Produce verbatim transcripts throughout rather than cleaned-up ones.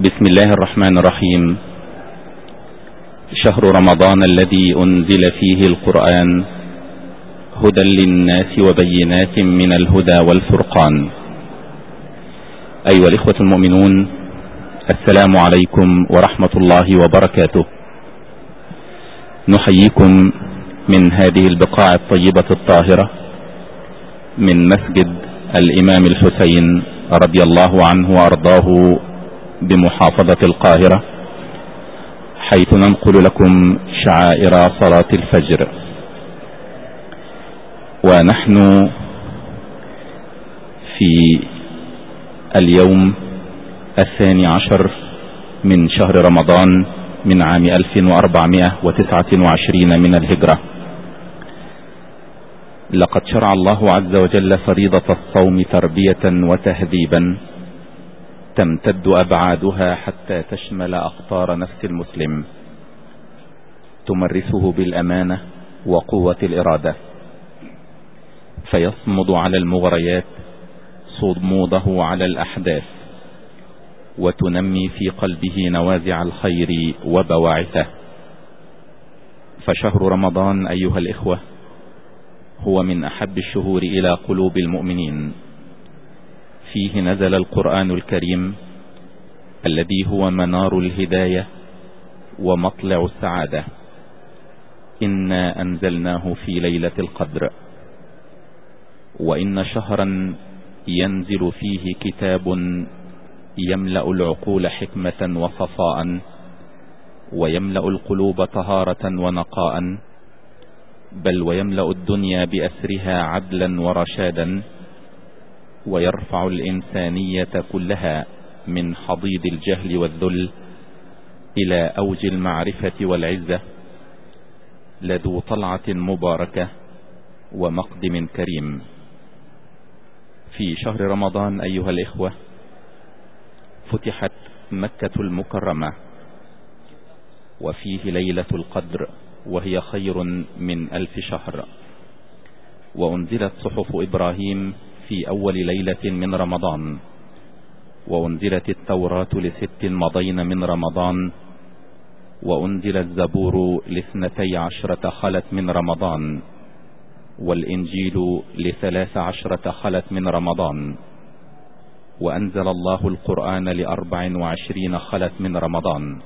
بسم الله الرحمن الرحيم. شهر رمضان الذي أنزل فيه القرآن هدى للناس وبينات من الهدى والفرقان. أيها الإخوة المؤمنون، السلام عليكم ورحمة الله وبركاته. نحييكم من هذه البقاع الطيبة الطاهرة من مسجد الإمام الحسين رضي الله عنه وأرضاه بمحافظة القاهرة، حيث ننقل لكم شعائر صلاة الفجر. ونحن في اليوم الثاني عشر من شهر رمضان من عام ألف وأربعمائة وتسعة وعشرين من الهجرة. لقد شرع الله عز وجل فريضة الصوم تربية وتهذيبا تمتد أبعادها حتى تشمل أقطار نفس المسلم، تمرسه بالأمانة وقوة الإرادة، فيصمد على المغريات صموده على الأحداث، وتنمي في قلبه نوازع الخير وبواعثه. فشهر رمضان أيها الإخوة هو من أحب الشهور إلى قلوب المؤمنين. فيه نزل القرآن الكريم الذي هو منار الهداية ومطلع السعادة. إنا أنزلناه في ليلة القدر. وإن شهرا ينزل فيه كتاب يملأ العقول حكمة وصفاء، ويملأ القلوب طهارة ونقاء، بل ويملأ الدنيا بأسرها عدلا ورشادا، ويرفع الإنسانية كلها من حضيض الجهل والذل إلى أوج المعرفة والعزة، لذو طلعة مباركة ومقدم كريم. في شهر رمضان أيها الإخوة فتحت مكة المكرمة، وفيه ليلة القدر وهي خير من ألف شهر. وأنزلت صحف إبراهيم في أول ليلة من رمضان، وأنزلت التوراة لست مضين من رمضان، وأنزل الزبور لاثنتي عشرة خلت من رمضان، والإنجيل لثلاث عشرة خلت من رمضان، وأنزل الله القرآن لأربع وعشرين خلت من رمضان.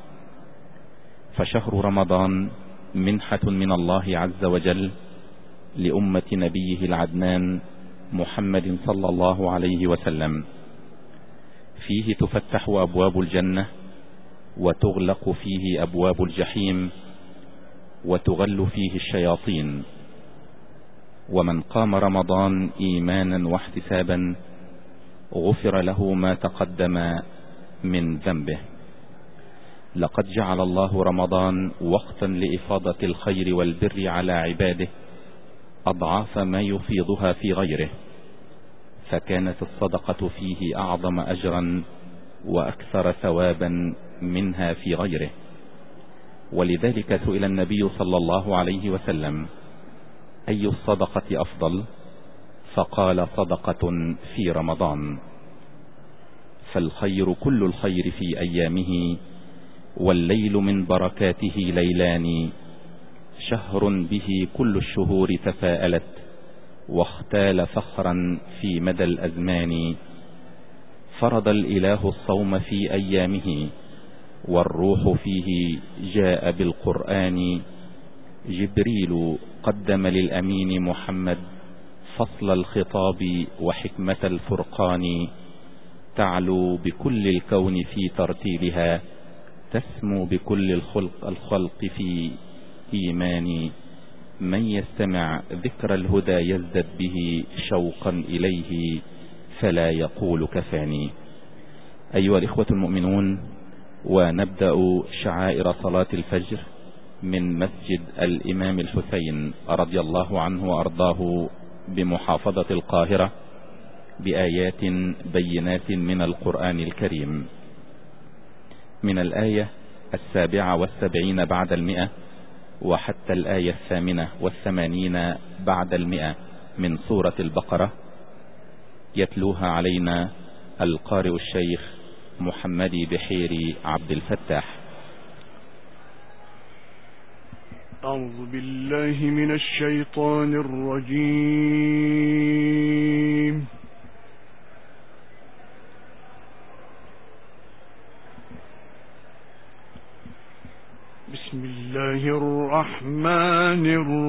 فشهر رمضان منحة من الله عز وجل لأمة نبيه العدنان محمد صلى الله عليه وسلم. فيه تفتح أبواب الجنة، وتغلق فيه أبواب الجحيم، وتغل فيه الشياطين. ومن قام رمضان إيمانا واحتسابا غفر له ما تقدم من ذنبه. لقد جعل الله رمضان وقتا لإفاضة الخير والبر على عباده أضعاف ما يفيضها في غيره، فكانت الصدقة فيه أعظم أجرا وأكثر ثوابا منها في غيره. ولذلك سئل النبي صلى الله عليه وسلم: أي الصدقة أفضل؟ فقال: صدقة في رمضان. فالخير كل الخير في أيامه، والليل من بركاته ليلان، شهر به كل الشهور تفاءلت، واختال فخرا في مدى الأزمان. فرض الإله الصوم في أيامه، والروح فيه جاء بالقرآن. جبريل قدم للأمين محمد فصل الخطاب وحكمة الفرقان. تعلو بكل الكون في ترتيلها، تسمو بكل الخلق الخلق في إيمان. من يستمع ذكر الهدى يزدد به شوقا إليه، فلا يقول كفاني. أيها الإخوة المؤمنون، ونبدأ شعائر صلاة الفجر من مسجد الإمام الحسين رضي الله عنه وأرضاه بمحافظة القاهرة بآيات بينات من القرآن الكريم. من الآية السابعة والسبعين بعد المئة وحتى الآية الثامنة والثمانين بعد المئة من سورة البقرة، يتلوها علينا القارئ الشيخ محمدي بحيري عبد الفتاح. أعوذ بالله من الشيطان الرجيم. بسم الله الرحمن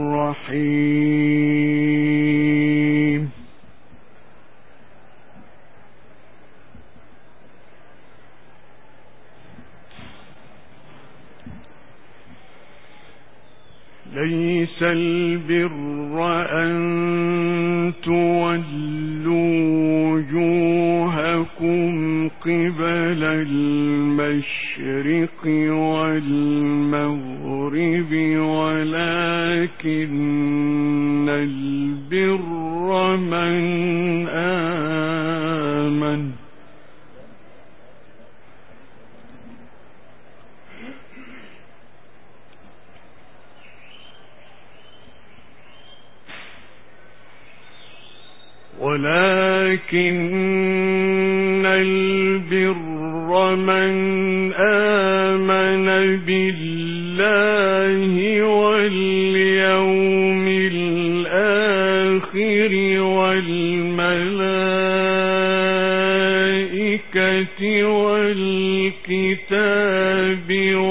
الرحيم. ليس البر أن تولوا وجوهكم قبل المشرق والمغرب ولكن البر من آمن ولكن البر من آمن بالله واليوم الآخر والملائكة والكتاب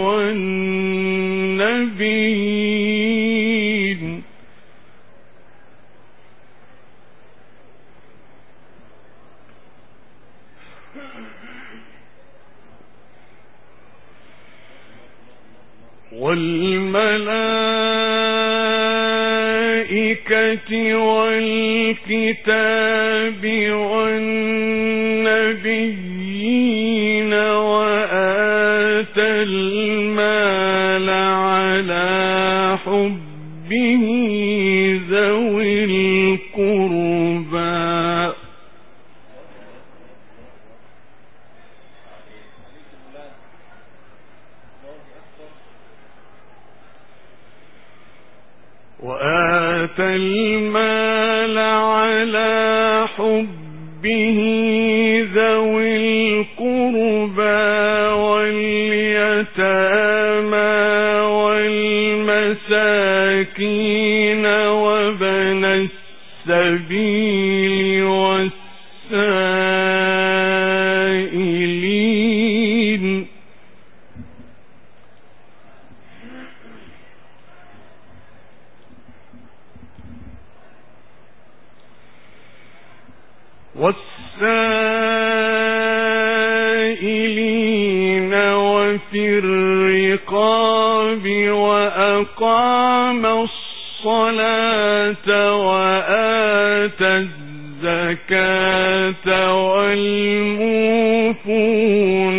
والنبيين والملائكة والكتاب والنبيين وآتى المال على حبه ذوي القربى وآتى المال على حبه ذوي القربى واليتامى والمساكين وابن السبيل والسائلين والسائلين وفي الرقاب وأقام الصلاة وآتى الزكاة والموفون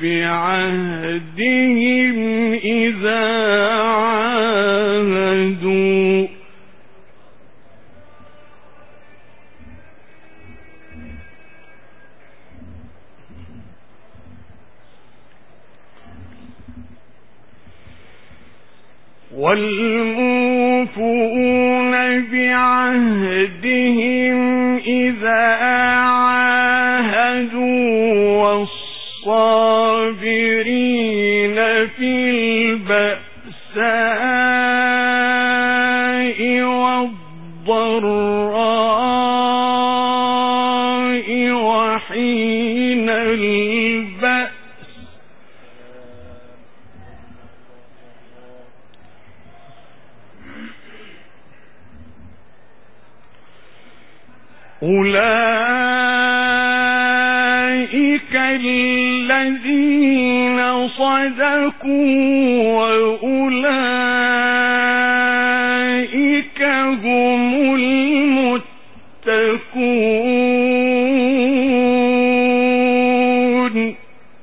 بعهدهم إذا عاهدوا والموفون بعهدهم إذا عاهدوا والصابرين في البأساء والضراء وحين البأس أولئك الذين صدقوا وأولئك هم المتقون.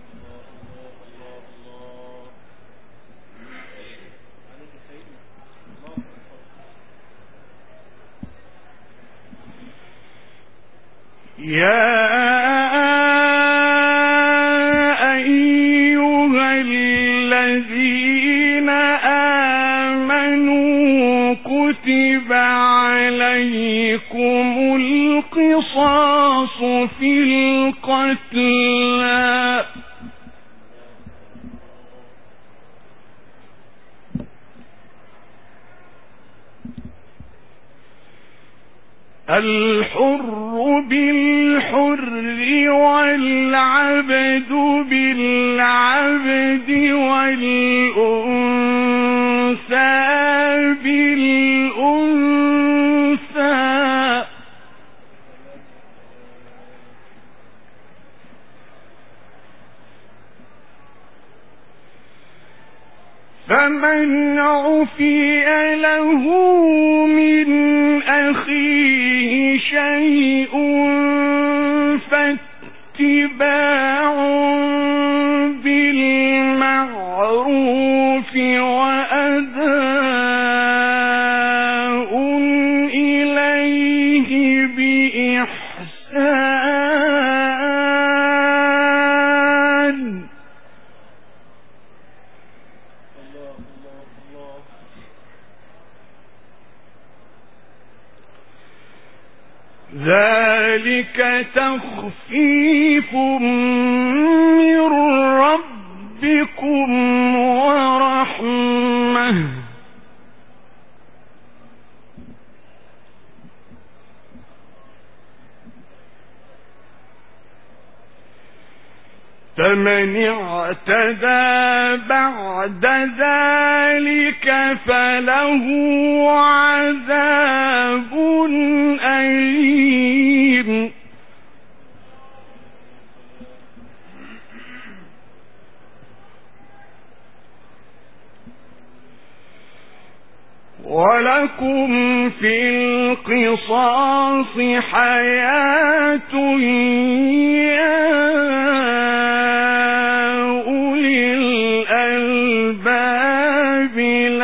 يا أيها الذين آمنوا كتب عليكم القصاص في القتلى الحر بالحر والعبد بالعبد والأنثى بالأنثى فمن عفي له من أخيه شيء فاتباع بالمعروف وأداء إليه بإحسان. ذلك تخفيف من ربكم ورحمة فمن اعتدى بعد ذلك فله عذاب أليم. ولكم في القصاص حياة يا أولي الألباب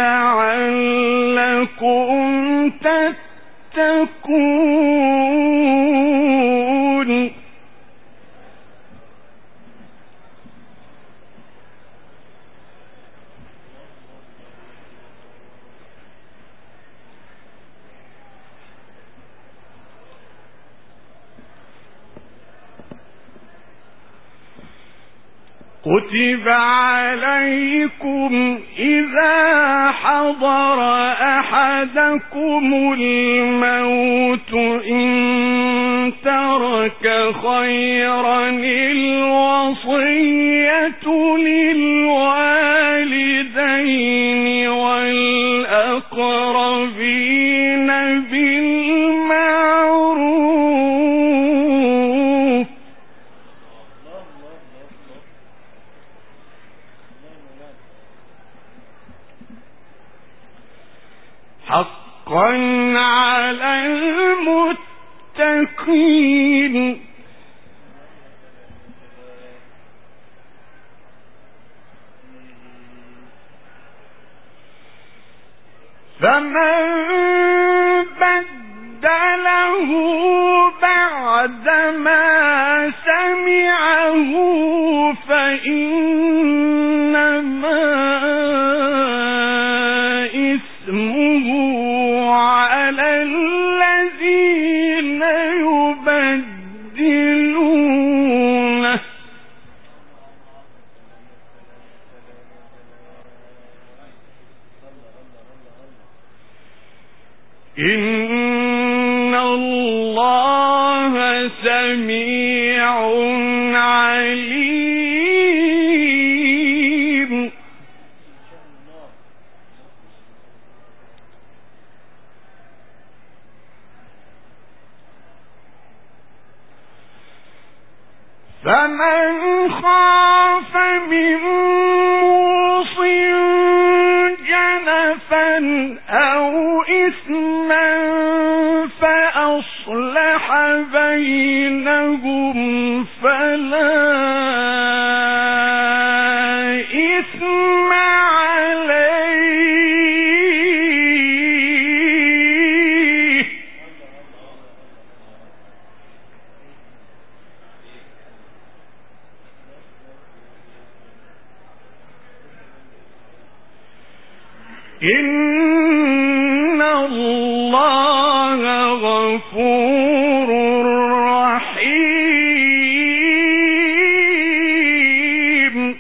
لعلكم تتقون. كتب عليكم إذا حضر أحدكم الموت إن ترك خيرا الوصية للوالدين والأقربين بالمعروف حقا على المتقين. فمن بدله بعدما سمعه فإنما اسمه على الذين يبدلونه إن الله سميع عليم. فمن خاف من موصٍ جنفا أو إثما فأصلح بينهم فلا إثم عليه إن الله غفور رحيم.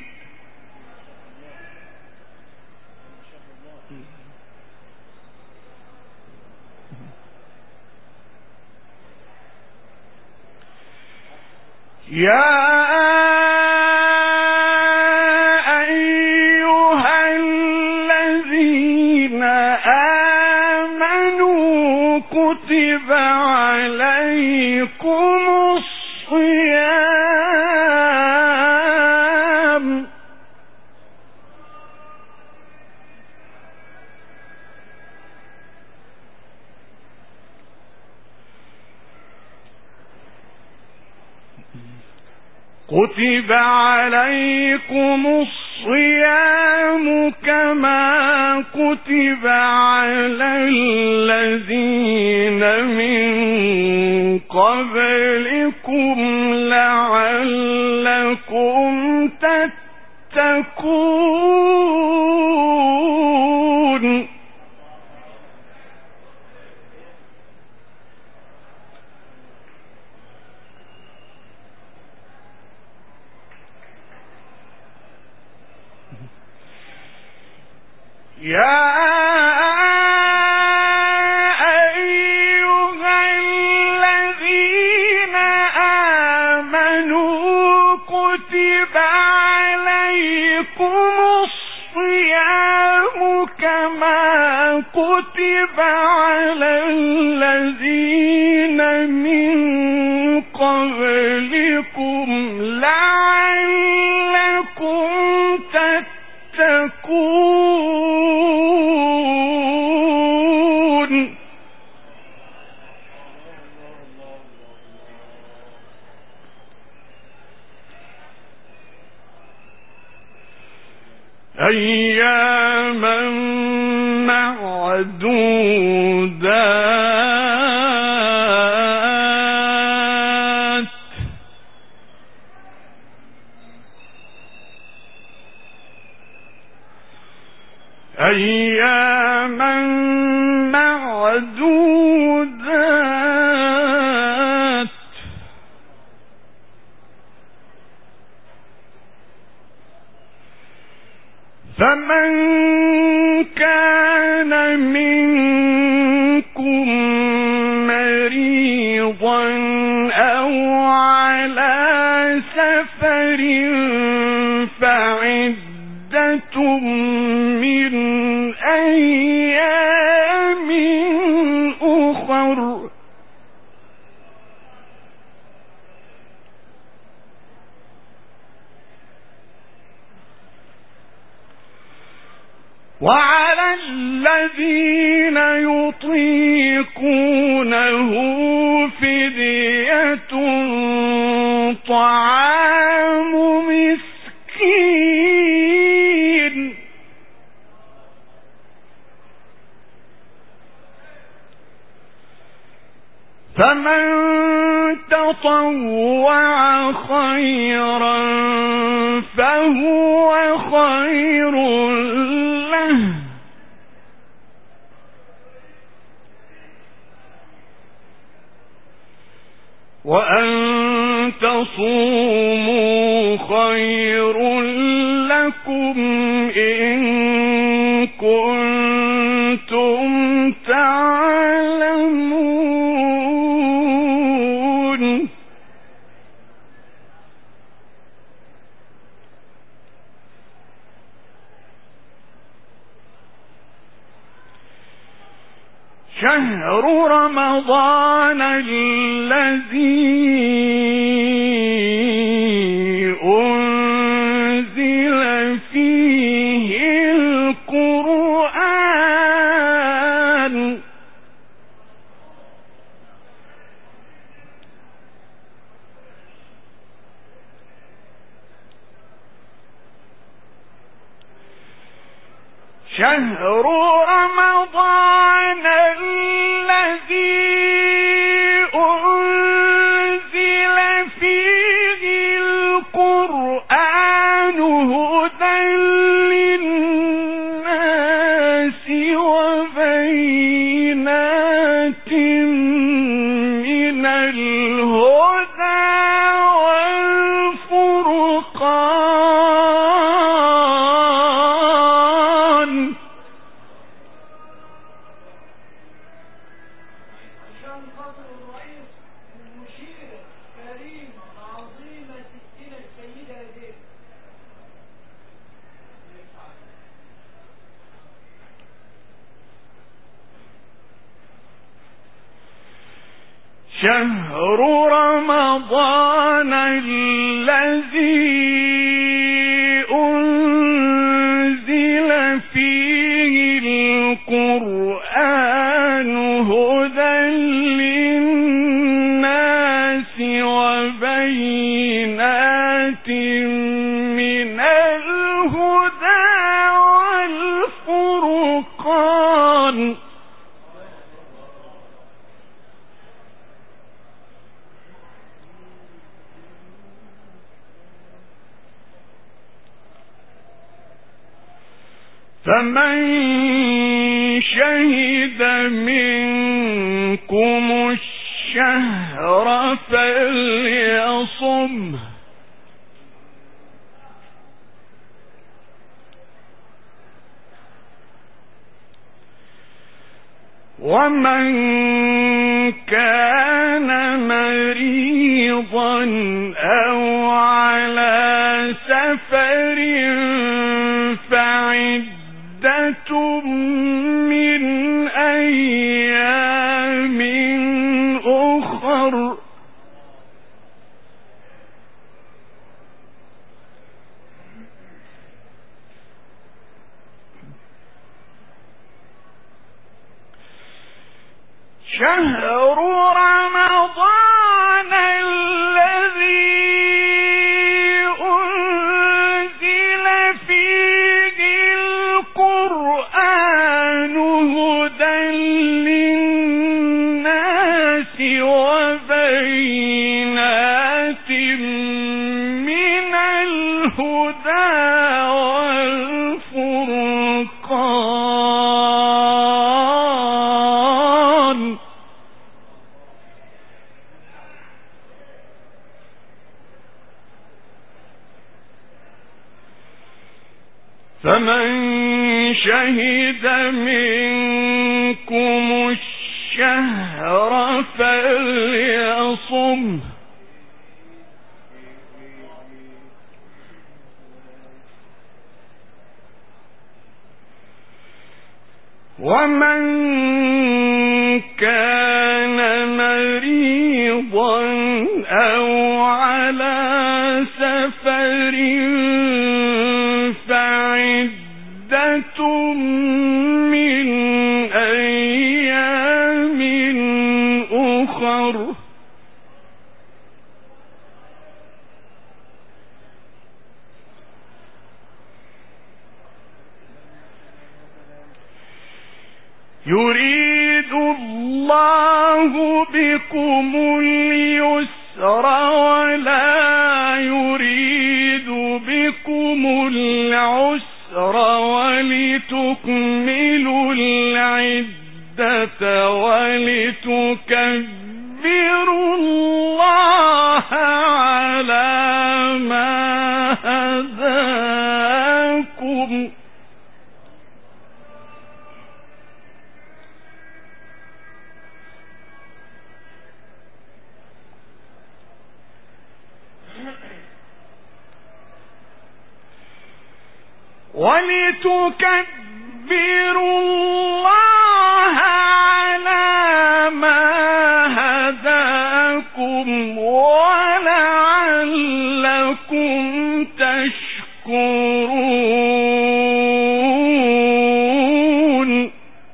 يا أيها الذين آمنوا كتب عليكم الصيام كتب عليكم الصيام كما كتب على الذين من قبلكم لعلكم تتقون. يا أيها الذين آمنوا كتب عليكم الصيام كما كتب على الذين من قبلكم لعلكم تتقون. أياما معدودات أياما معدودات فمن كان منكم مريضا أو على سفر فعدة من أيام أخر وعلى الذين يطيقونه فدية طعام مسكين فمن تطوع خيرا فهو خير له وأن تصوموا خير لكم إن كنتم تعلمون. شهر رمضان الذي أنزل فيه القرآن شهر رمضان الذي أنزل فيه القرآن هدى للناس وبينات من الهدى والفرقان. عشان خاطر الرئيس المشير كريم عظيمة شهر رمضان الذي أنزل فيه القرآن هدى للناس وبينات من الهدى والفرقان. فمن شهد منكم الشهر فليصمه ومن كان مريضا أو على سفر فعدة من أيام أخر. شهر رمضان الذي أنزل فيه القرآن هدى للناس وبينات من الهدى والفرقان. فمن شهد منكم الشهر فليصمه ومن كان مريضا أو على سفر فعدة من أيام أخر. يريد الله بكم اليسر ولا يريد بكم العسر ولتكملوا العدة ولتكبروا الله على ما هداكم. ولتكبروا الله على ما هداكم ولعلكم تشكرون.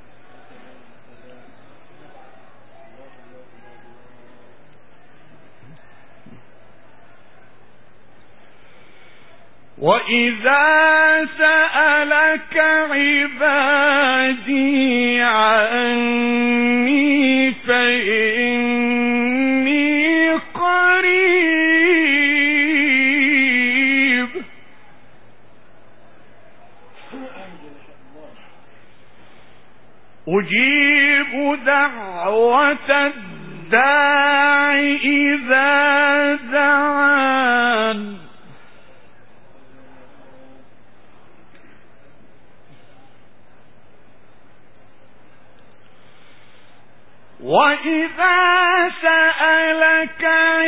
وإذا سألك عبادي عني فإني قريب أجيب دعوة الداع إذا دعان. وإذا سألك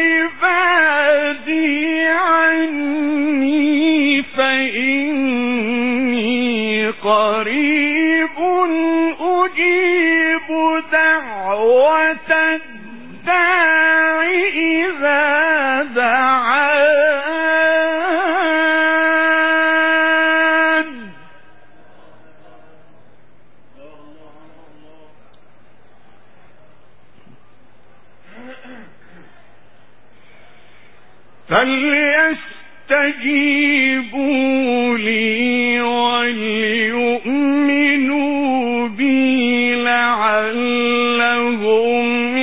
عبادي عني فإني قريب أجيب دعوة الداع فليستجيبوا لي وليؤمنوا بي لعلهم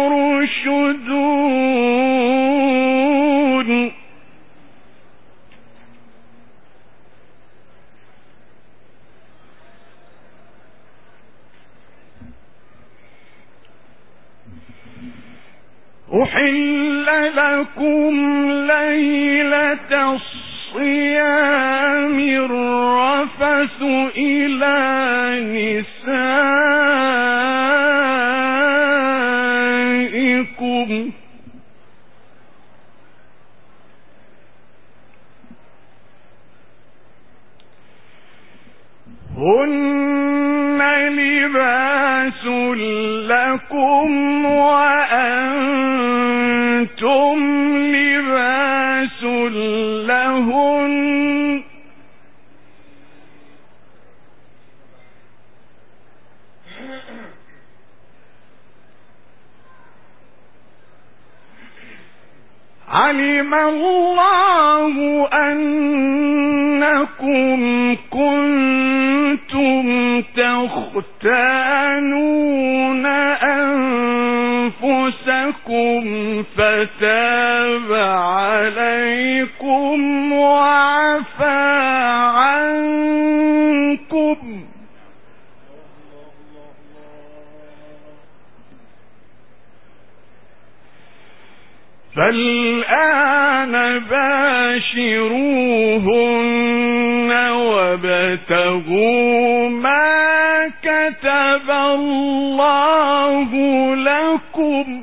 يرشدون أحل لكم ليلة الصيام الرفث إلى نسائكم هن لباس لكم وأنتم لباس لهن علم الله أنكم كنتم تختانون أنفسكم فتاب عليكم وعفى عنكم فالآن باشروهن وابتغوا ما كتب الله لكم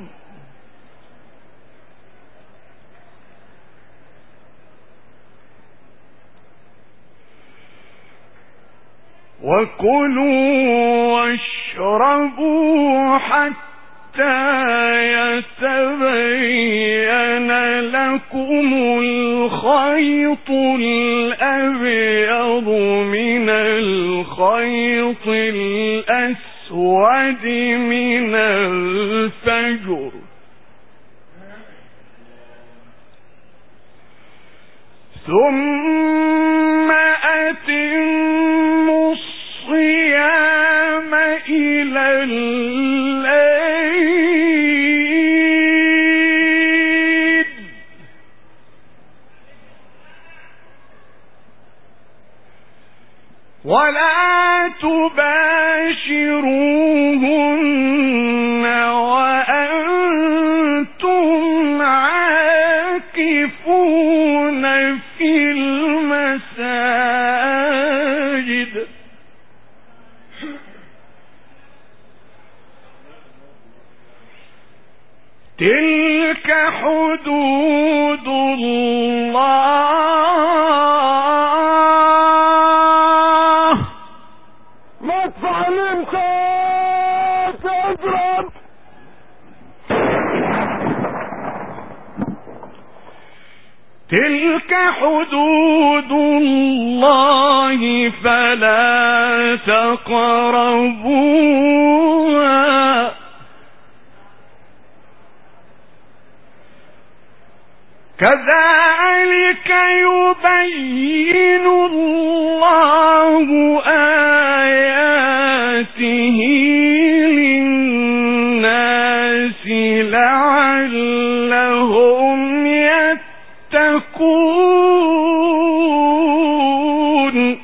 وكلوا واشربوا حتى يتبين لكم الخيط الأبيض من الخيط الأسود من الفجر ثم أتموا الصيام إلى الليل ولا تباشروهن وأنتم عاكفون في المساجد تلك حدود الله ما تعلمت تجرب تلك حدود الله فلا تقربوها كذلك يبين الله آياته للناس لعلهم يتقون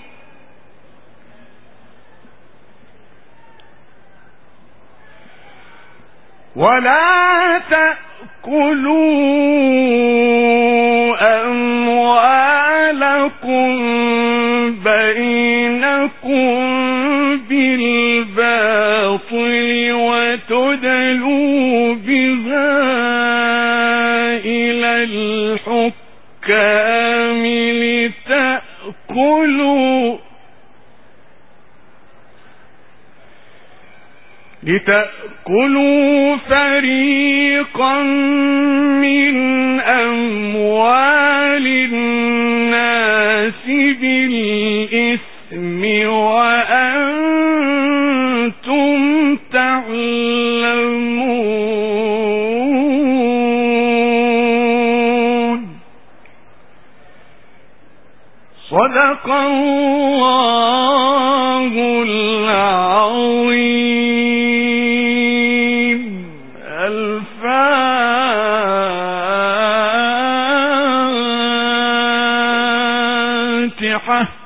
ولا تأكلوا أموالكم بينكم بالباطل وتدلوا بها إلى الحكام لتأكلوا لتأكلوا فريقا من أموال الناس بالإثم وأنتم تعلمون صدق الله العظيم. الفاتحة.